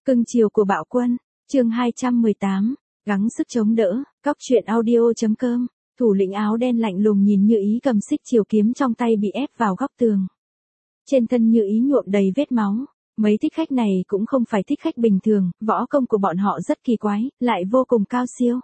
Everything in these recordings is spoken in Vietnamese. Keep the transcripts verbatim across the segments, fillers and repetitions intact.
Cưng chiều của bạo quân, chương hai trăm mười tám, gắng sức chống đỡ, cóc truyện audio.com, thủ lĩnh áo đen lạnh lùng nhìn Như Ý cầm xích chiều kiếm trong tay bị ép vào góc tường. Trên thân Như Ý nhuộm đầy vết máu, mấy thích khách này cũng không phải thích khách bình thường, võ công của bọn họ rất kỳ quái, lại vô cùng cao siêu.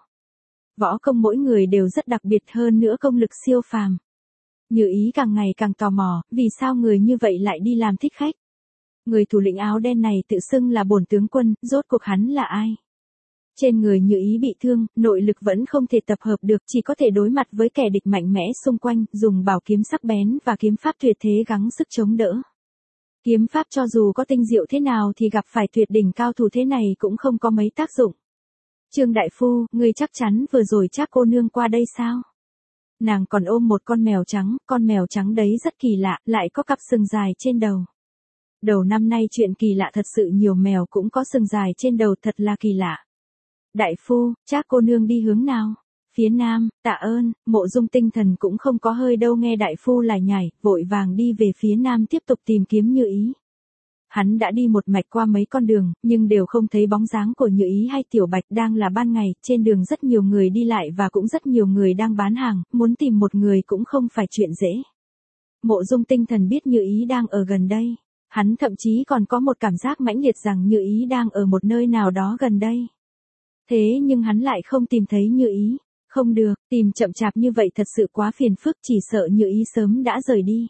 Võ công mỗi người đều rất đặc biệt, hơn nữa công lực siêu phàm. Như Ý càng ngày càng tò mò, vì sao người như vậy lại đi làm thích khách? Người thủ lĩnh áo đen này tự xưng là bổn tướng quân, rốt cuộc hắn là ai? Trên người Như Ý bị thương, nội lực vẫn không thể tập hợp được, chỉ có thể đối mặt với kẻ địch mạnh mẽ xung quanh, dùng bảo kiếm sắc bén và kiếm pháp tuyệt thế gắng sức chống đỡ. Kiếm pháp cho dù có tinh diệu thế nào thì gặp phải tuyệt đỉnh cao thủ thế này cũng không có mấy tác dụng. Trương đại phu, ngươi chắc chắn vừa rồi Trác cô nương qua đây sao? Nàng còn ôm một con mèo trắng, con mèo trắng đấy rất kỳ lạ, lại có cặp sừng dài trên đầu. Đầu năm nay chuyện kỳ lạ thật sự nhiều, mèo cũng có sừng dài trên đầu, thật là kỳ lạ. Đại phu, Trác cô nương đi hướng nào? Phía nam, tạ ơn. Mộ Dung tinh thần cũng không có hơi đâu, nghe đại phu lại nhảy, vội vàng đi về phía nam tiếp tục tìm kiếm Như Ý. Hắn đã đi một mạch qua mấy con đường, nhưng đều không thấy bóng dáng của Như Ý hay Tiểu Bạch. Đang là ban ngày, trên đường rất nhiều người đi lại và cũng rất nhiều người đang bán hàng, muốn tìm một người cũng không phải chuyện dễ. Mộ Dung tinh thần biết Như Ý đang ở gần đây. Hắn thậm chí còn có một cảm giác mãnh liệt rằng Như Ý đang ở một nơi nào đó gần đây. Thế nhưng hắn lại không tìm thấy Như Ý. Không được, tìm chậm chạp như vậy thật sự quá phiền phức, chỉ sợ Như Ý sớm đã rời đi.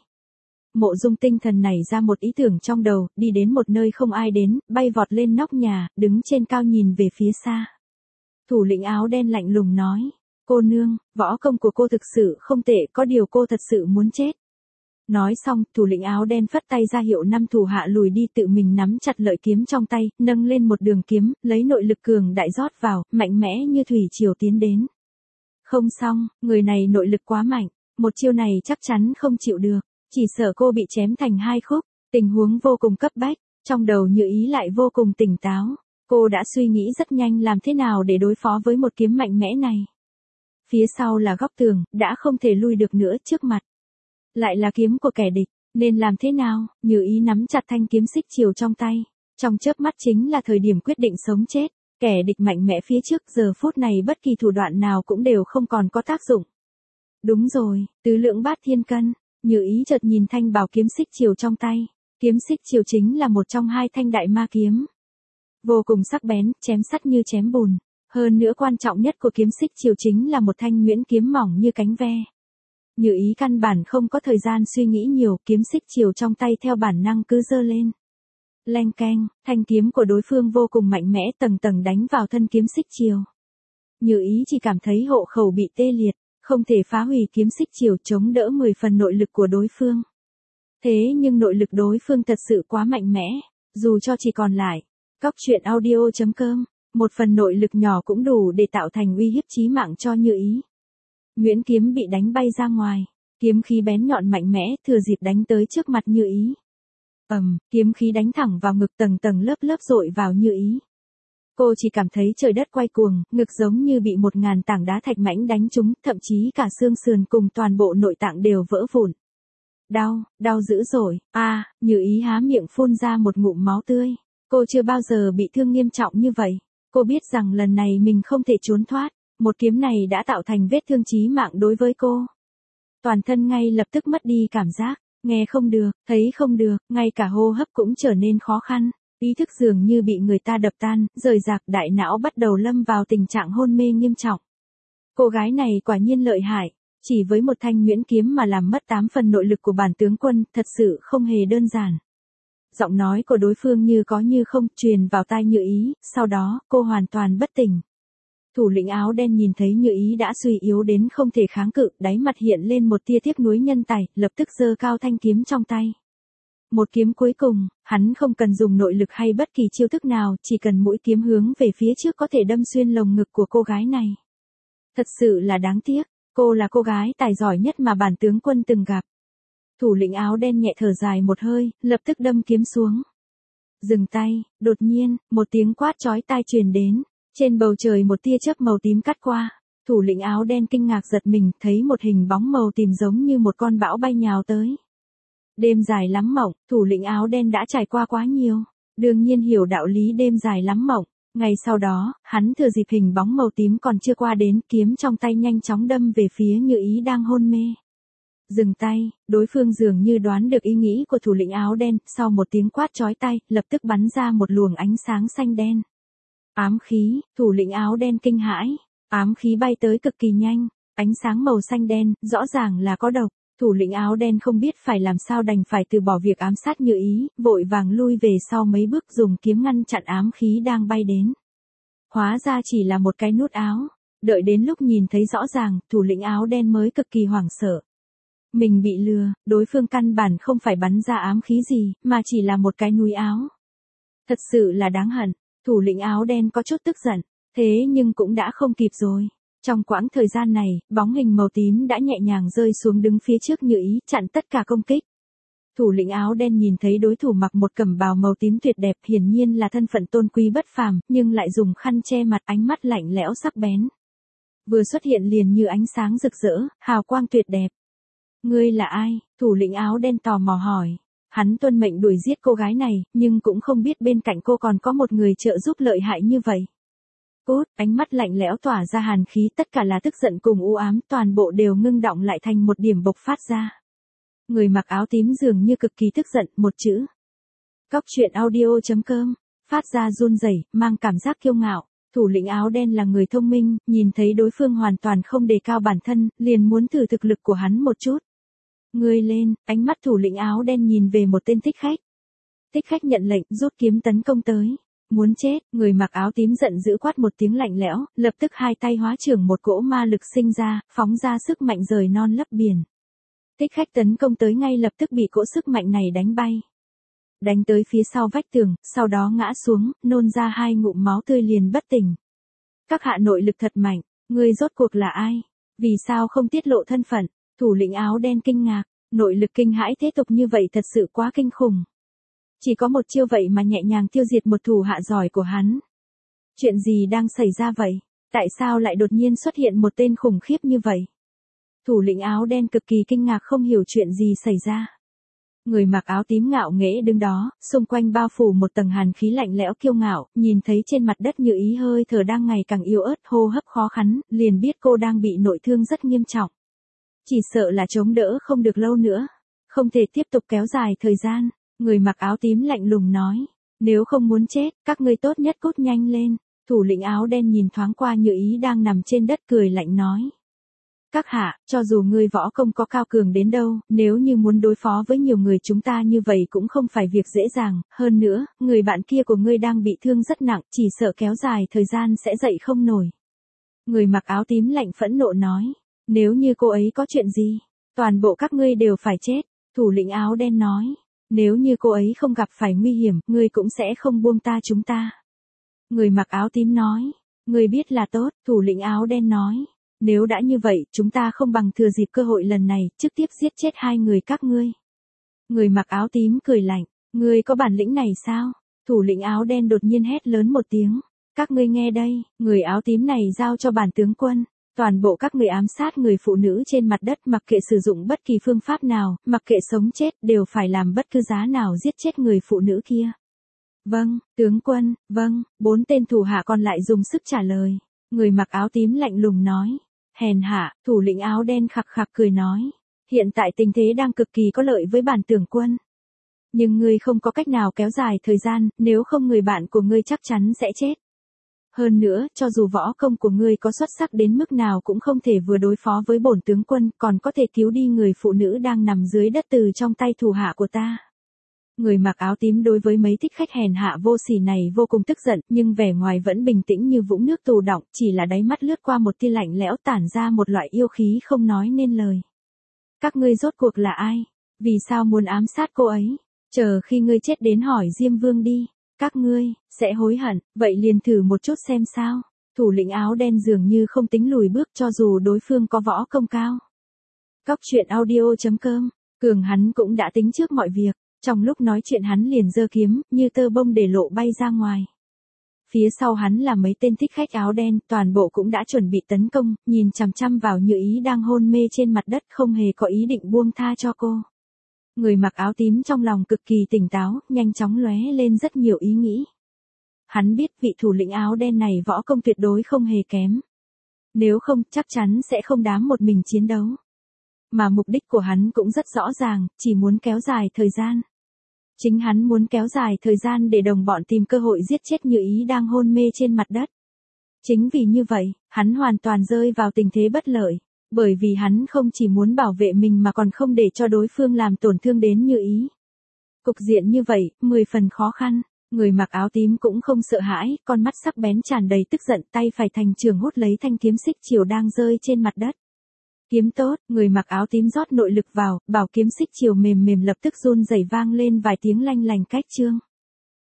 Mộ Dung tinh thần nảy ra một ý tưởng trong đầu, đi đến một nơi không ai đến, bay vọt lên nóc nhà, đứng trên cao nhìn về phía xa. Thủ lĩnh áo đen lạnh lùng nói, cô nương, võ công của cô thực sự không tệ, có điều cô thật sự muốn chết. Nói xong, thủ lĩnh áo đen phất tay ra hiệu năm thủ hạ lùi đi, tự mình nắm chặt lợi kiếm trong tay, nâng lên một đường kiếm, lấy nội lực cường đại rót vào, mạnh mẽ như thủy triều tiến đến. Không xong, người này nội lực quá mạnh, một chiêu này chắc chắn không chịu được, chỉ sợ cô bị chém thành hai khúc. Tình huống vô cùng cấp bách, trong đầu Như Ý lại vô cùng tỉnh táo, cô đã suy nghĩ rất nhanh làm thế nào để đối phó với một kiếm mạnh mẽ này. Phía sau là góc tường, đã không thể lui được nữa, trước mặt lại là kiếm của kẻ địch, nên làm thế nào? Như Ý nắm chặt thanh kiếm xích chiều trong tay, trong chớp mắt chính là thời điểm quyết định sống chết. Kẻ địch mạnh mẽ phía trước, giờ phút này bất kỳ thủ đoạn nào cũng đều không còn có tác dụng. Đúng rồi, tứ lượng bát thiên cân. Như Ý chợt nhìn thanh bảo kiếm xích chiều trong tay, kiếm xích chiều chính là một trong hai thanh đại ma kiếm. Vô cùng sắc bén, chém sắt như chém bùn. Hơn nữa quan trọng nhất của kiếm xích chiều chính là một thanh nhuyễn kiếm mỏng như cánh ve. Như Ý căn bản không có thời gian suy nghĩ nhiều, kiếm xích chiều trong tay theo bản năng cứ giơ lên. Leng keng, thanh kiếm của đối phương vô cùng mạnh mẽ, tầng tầng đánh vào thân kiếm xích chiều. Như Ý chỉ cảm thấy hộ khẩu bị tê liệt, không thể phá hủy kiếm xích chiều, chống đỡ mười phần nội lực của đối phương. Thế nhưng nội lực đối phương thật sự quá mạnh mẽ, dù cho chỉ còn lại cóc truyện audio.com, một phần nội lực nhỏ cũng đủ để tạo thành uy hiếp chí mạng cho Như Ý. Nhuyễn kiếm bị đánh bay ra ngoài, kiếm khí bén nhọn mạnh mẽ thừa dịp đánh tới trước mặt Như Ý. Ầm, kiếm khí đánh thẳng vào ngực, tầng tầng lớp lớp dội vào Như Ý. Cô chỉ cảm thấy trời đất quay cuồng, ngực giống như bị một ngàn tảng đá thạch mãnh đánh trúng, thậm chí cả xương sườn cùng toàn bộ nội tạng đều vỡ vụn. Đau, đau dữ dội. A, à, Như Ý há miệng phun ra một ngụm máu tươi. Cô chưa bao giờ bị thương nghiêm trọng như vậy. Cô biết rằng lần này mình không thể trốn thoát. Một kiếm này đã tạo thành vết thương chí mạng đối với cô. Toàn thân ngay lập tức mất đi cảm giác, nghe không được, thấy không được, ngay cả hô hấp cũng trở nên khó khăn. Ý thức dường như bị người ta đập tan, rời rạc, đại não bắt đầu lâm vào tình trạng hôn mê nghiêm trọng. Cô gái này quả nhiên lợi hại, chỉ với một thanh nhuyễn kiếm mà làm mất tám phần nội lực của bản tướng quân, thật sự không hề đơn giản. Giọng nói của đối phương như có như không truyền vào tai Như Ý, sau đó cô hoàn toàn bất tỉnh. Thủ lĩnh áo đen nhìn thấy Như Ý đã suy yếu đến không thể kháng cự, đáy mặt hiện lên một tia tiếc nuối nhân tài, lập tức giơ cao thanh kiếm trong tay. Một kiếm cuối cùng, hắn không cần dùng nội lực hay bất kỳ chiêu thức nào, chỉ cần mũi kiếm hướng về phía trước có thể đâm xuyên lồng ngực của cô gái này. Thật sự là đáng tiếc, cô là cô gái tài giỏi nhất mà bản tướng quân từng gặp. Thủ lĩnh áo đen nhẹ thở dài một hơi, lập tức đâm kiếm xuống. Dừng tay, đột nhiên, một tiếng quát chói tai truyền đến, trên bầu trời một tia chớp màu tím cắt qua. Thủ lĩnh áo đen kinh ngạc giật mình, thấy một hình bóng màu tím giống như một con bão bay nhào tới. Đêm dài lắm mộng, thủ lĩnh áo đen đã trải qua quá nhiều. Đương nhiên hiểu đạo lý đêm dài lắm mộng. Ngay sau đó, hắn thừa dịp hình bóng màu tím còn chưa qua đến, kiếm trong tay nhanh chóng đâm về phía Như Ý đang hôn mê. Dừng tay, đối phương dường như đoán được ý nghĩ của thủ lĩnh áo đen, sau một tiếng quát chói tai, lập tức bắn ra một luồng ánh sáng xanh đen. Ám khí, thủ lĩnh áo đen kinh hãi, ám khí bay tới cực kỳ nhanh, ánh sáng màu xanh đen, rõ ràng là có độc. Thủ lĩnh áo đen không biết phải làm sao đành phải từ bỏ việc ám sát Như Ý, vội vàng lui về sau mấy bước dùng kiếm ngăn chặn ám khí đang bay đến. Hóa ra chỉ là một cái nút áo, đợi đến lúc nhìn thấy rõ ràng, thủ lĩnh áo đen mới cực kỳ hoảng sợ. Mình bị lừa, đối phương căn bản không phải bắn ra ám khí gì, mà chỉ là một cái núi áo. Thật sự là đáng hận, thủ lĩnh áo đen có chút tức giận, thế nhưng cũng đã không kịp rồi. Trong quãng thời gian này, bóng hình màu tím đã nhẹ nhàng rơi xuống đứng phía trước Như Ý, chặn tất cả công kích. Thủ lĩnh áo đen nhìn thấy đối thủ mặc một cẩm bào màu tím tuyệt đẹp, hiển nhiên là thân phận tôn quý bất phàm, nhưng lại dùng khăn che mặt, ánh mắt lạnh lẽo sắc bén. Vừa xuất hiện liền như ánh sáng rực rỡ, hào quang tuyệt đẹp. Ngươi là ai? Thủ lĩnh áo đen tò mò hỏi. Hắn tuân mệnh đuổi giết cô gái này, nhưng cũng không biết bên cạnh cô còn có một người trợ giúp lợi hại như vậy. Cốt, ánh mắt lạnh lẽo tỏa ra hàn khí, tất cả là tức giận cùng u ám, toàn bộ đều ngưng đọng lại thành một điểm bộc phát ra. Người mặc áo tím dường như cực kỳ tức giận, một chữ. Cóc truyện audio chấm com, phát ra run rẩy, mang cảm giác kiêu ngạo. Thủ lĩnh áo đen là người thông minh, nhìn thấy đối phương hoàn toàn không đề cao bản thân, liền muốn thử thực lực của hắn một chút. Ngươi lên, ánh mắt thủ lĩnh áo đen nhìn về một tên thích khách. Thích khách nhận lệnh, rút kiếm tấn công tới. Muốn chết, người mặc áo tím giận dữ quát một tiếng lạnh lẽo, lập tức hai tay hóa trưởng một cỗ ma lực sinh ra, phóng ra sức mạnh rời non lấp biển. Thích khách tấn công tới ngay lập tức bị cỗ sức mạnh này đánh bay. Đánh tới phía sau vách tường, sau đó ngã xuống, nôn ra hai ngụm máu tươi liền bất tỉnh. Các hạ nội lực thật mạnh, ngươi rốt cuộc là ai? Vì sao không tiết lộ thân phận? Thủ lĩnh áo đen kinh ngạc, nội lực kinh hãi thế tục như vậy thật sự quá kinh khủng. Chỉ có một chiêu vậy mà nhẹ nhàng tiêu diệt một thủ hạ giỏi của hắn. Chuyện gì đang xảy ra vậy? Tại sao lại đột nhiên xuất hiện một tên khủng khiếp như vậy? Thủ lĩnh áo đen cực kỳ kinh ngạc không hiểu chuyện gì xảy ra. Người mặc áo tím ngạo nghễ đứng đó, xung quanh bao phủ một tầng hàn khí lạnh lẽo kiêu ngạo, nhìn thấy trên mặt đất Như Ý hơi thở đang ngày càng yếu ớt, hô hấp khó khăn, liền biết cô đang bị nội thương rất nghiêm trọng. Chỉ sợ là chống đỡ không được lâu nữa, không thể tiếp tục kéo dài thời gian. Người mặc áo tím lạnh lùng nói, nếu không muốn chết, các ngươi tốt nhất cút nhanh lên. Thủ lĩnh áo đen nhìn thoáng qua Như Ý đang nằm trên đất cười lạnh nói. Các hạ, cho dù ngươi võ công có cao cường đến đâu, nếu như muốn đối phó với nhiều người chúng ta như vậy cũng không phải việc dễ dàng, hơn nữa, người bạn kia của ngươi đang bị thương rất nặng, chỉ sợ kéo dài thời gian sẽ dậy không nổi. Người mặc áo tím lạnh phẫn nộ nói, nếu như cô ấy có chuyện gì, toàn bộ các ngươi đều phải chết. Thủ lĩnh áo đen nói, nếu như cô ấy không gặp phải nguy hiểm, ngươi cũng sẽ không buông ta chúng ta. Người mặc áo tím nói, ngươi biết là tốt. Thủ lĩnh áo đen nói, nếu đã như vậy, chúng ta không bằng thừa dịp cơ hội lần này, trực tiếp giết chết hai người các ngươi. Người mặc áo tím cười lạnh, ngươi có bản lĩnh này sao? Thủ lĩnh áo đen đột nhiên hét lớn một tiếng, các ngươi nghe đây, người áo tím này giao cho bản tướng quân. Toàn bộ các người ám sát người phụ nữ trên mặt đất, mặc kệ sử dụng bất kỳ phương pháp nào, mặc kệ sống chết, đều phải làm bất cứ giá nào giết chết người phụ nữ kia. Vâng, tướng quân, vâng. Bốn tên thủ hạ còn lại dùng sức trả lời. Người mặc áo tím lạnh lùng nói. Hèn hạ, thủ lĩnh áo đen khặc khặc cười nói. Hiện tại tình thế đang cực kỳ có lợi với bản tướng quân. Nhưng ngươi không có cách nào kéo dài thời gian, nếu không người bạn của ngươi chắc chắn sẽ chết. Hơn nữa, cho dù võ công của ngươi có xuất sắc đến mức nào cũng không thể vừa đối phó với bổn tướng quân, còn có thể cứu đi người phụ nữ đang nằm dưới đất từ trong tay thủ hạ của ta. Người mặc áo tím đối với mấy thích khách hèn hạ vô sỉ này vô cùng tức giận, nhưng vẻ ngoài vẫn bình tĩnh như vũng nước tù đọng, chỉ là đáy mắt lướt qua một tia lạnh lẽo tản ra một loại yêu khí không nói nên lời. Các ngươi rốt cuộc là ai? Vì sao muốn ám sát cô ấy? Chờ khi ngươi chết đến hỏi Diêm Vương đi. Các ngươi, sẽ hối hận, vậy liền thử một chút xem sao. Thủ lĩnh áo đen dường như không tính lùi bước cho dù đối phương có võ công cao. Cóc truyện audio chấm com, cường hắn cũng đã tính trước mọi việc, trong lúc nói chuyện hắn liền giơ kiếm, như tơ bông để lộ bay ra ngoài. Phía sau hắn là mấy tên thích khách áo đen, toàn bộ cũng đã chuẩn bị tấn công, nhìn chằm chằm vào Như Ý đang hôn mê trên mặt đất không hề có ý định buông tha cho cô. Người mặc áo tím trong lòng cực kỳ tỉnh táo, nhanh chóng lóe lên rất nhiều ý nghĩ. Hắn biết vị thủ lĩnh áo đen này võ công tuyệt đối không hề kém. Nếu không, chắc chắn sẽ không dám một mình chiến đấu. Mà mục đích của hắn cũng rất rõ ràng, chỉ muốn kéo dài thời gian. Chính hắn muốn kéo dài thời gian để đồng bọn tìm cơ hội giết chết Như Ý đang hôn mê trên mặt đất. Chính vì như vậy, hắn hoàn toàn rơi vào tình thế bất lợi. Bởi vì hắn không chỉ muốn bảo vệ mình mà còn không để cho đối phương làm tổn thương đến Như Ý. Cục diện như vậy, mười phần khó khăn. Người mặc áo tím cũng không sợ hãi, con mắt sắc bén tràn đầy tức giận, tay phải thành trường hút lấy thanh kiếm xích chiều đang rơi trên mặt đất. Kiếm tốt, người mặc áo tím rót nội lực vào, bảo kiếm xích chiều mềm mềm lập tức run rẩy vang lên vài tiếng lanh lành cách chương.